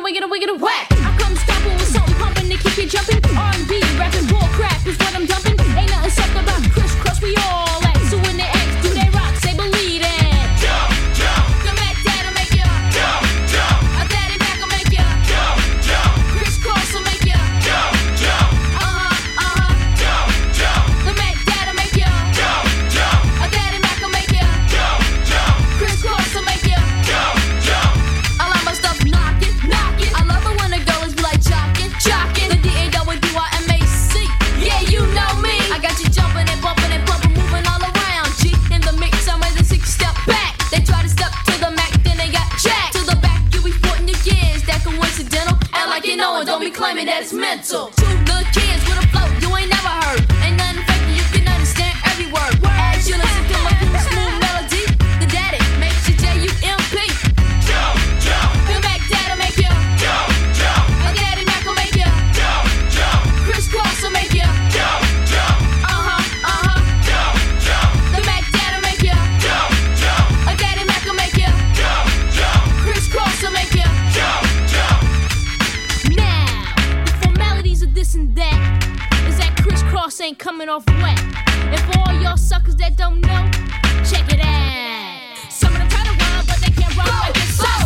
wiggin' whack. I come stomping with something pumping to keep you jumping. R&B, rapping, bull crap is what I'm dumping. Ain't nothing sucked about crisscross, we all act. So when they ask, do they rock? Say believe it. Jump, jump. The Mac Dad'll make ya jump, jump. A Daddy Mac will make ya jump, jump. Crisscross will make ya jump, jump. Jump, jump. The Mac Dad'll make ya jump, jump. A Daddy Mac will make ya jump, jump. Crisscross will make ya jump, jump. I like my stuff knockin', knockin'. I love it when the girls be like jockin', jockin'. The D-A-W-I-M-A-C. Yeah, you know me. I got you jumpin' and bumpin' and pumpin', moving all around. G in the mix, I'm ready to 6-step back. They try to step to the Mac, then they got jacked. To the back, you be sporting your gears. That coincidental. Act like you know it, don't be claiming that it's mental. Two little kids with a flow you ain't never heard. Ain't nothing fake, you can understand every word. As you listen to my cool, smooth melody, the daddy makes you J-U-M-P. Jump, jump. The Mac Dad'll make ya Jump, jump. A Daddy Mac will make ya Jump, jump. Crisscross will make ya Jump, jump. Jump, jump. The Mac Dad'll make ya Jump, jump. A Daddy Mac will make ya Jump, jump. Crisscross will make ya Jump, jump. Now, the formalities of this and that is that crisscross ain't coming off wet. And for all y'all suckers that don't know, check it out. Some of them try to rhyme, but they can't rhyme like this.